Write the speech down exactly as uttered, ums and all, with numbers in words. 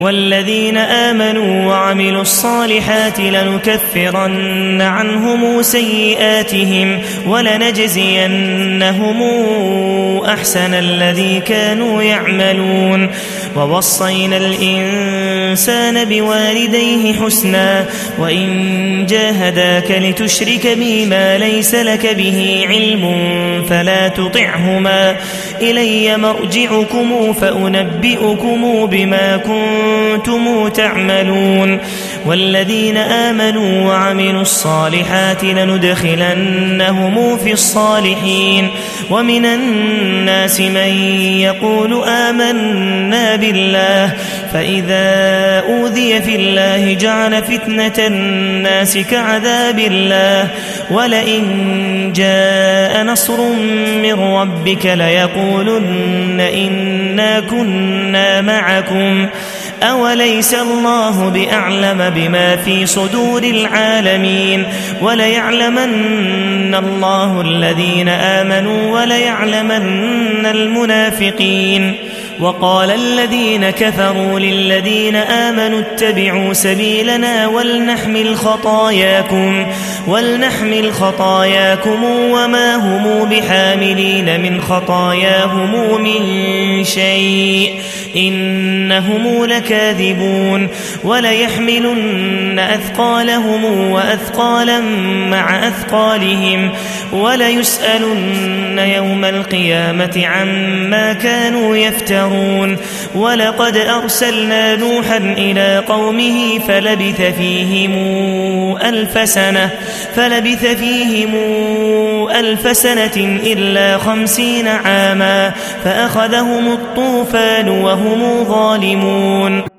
والذين آمنوا وعملوا الصالحات لنكفرن عنهم سيئاتهم ولنجزينهم أحسن الذي كانوا يعملون ووصينا الإنسان بوالديه حسنا وإن جاهداك لتشرك بي ما ليس لك به علم فلا تطعهما إلي مرجعكم فأنبئكم بما كنتم تعملون والذين آمنوا وعملوا الصالحات لندخلنهم في الصالحين ومن الناس من يقول آمنا بالله فإذا أوذي في الله جعل فتنة الناس كعذاب الله ولئن جاء نصر من ربك ليقولن إنا كنا معكم أوليس الله بأعلم بما في صدور العالمين وليعلمن الله الذين آمنوا وليعلمن المنافقين وقال الذين كفروا للذين آمنوا اتبعوا سبيلنا ولنحمل خطاياكم ولنحمل خطاياكم وما هم بحاملين من خطاياهم من شيء إنهم لكاذبون وليحملن أثقالهم وأثقالا مع أثقالهم وليسألن يوم القيامة عما كانوا يفترون ولقد أرسلنا نوحا إلى قومه فلبث فيهم ألف سنة فلبث فيهم ألف سنة إلا خمسين عاما فأخذهم الطوفان وهم ظالمون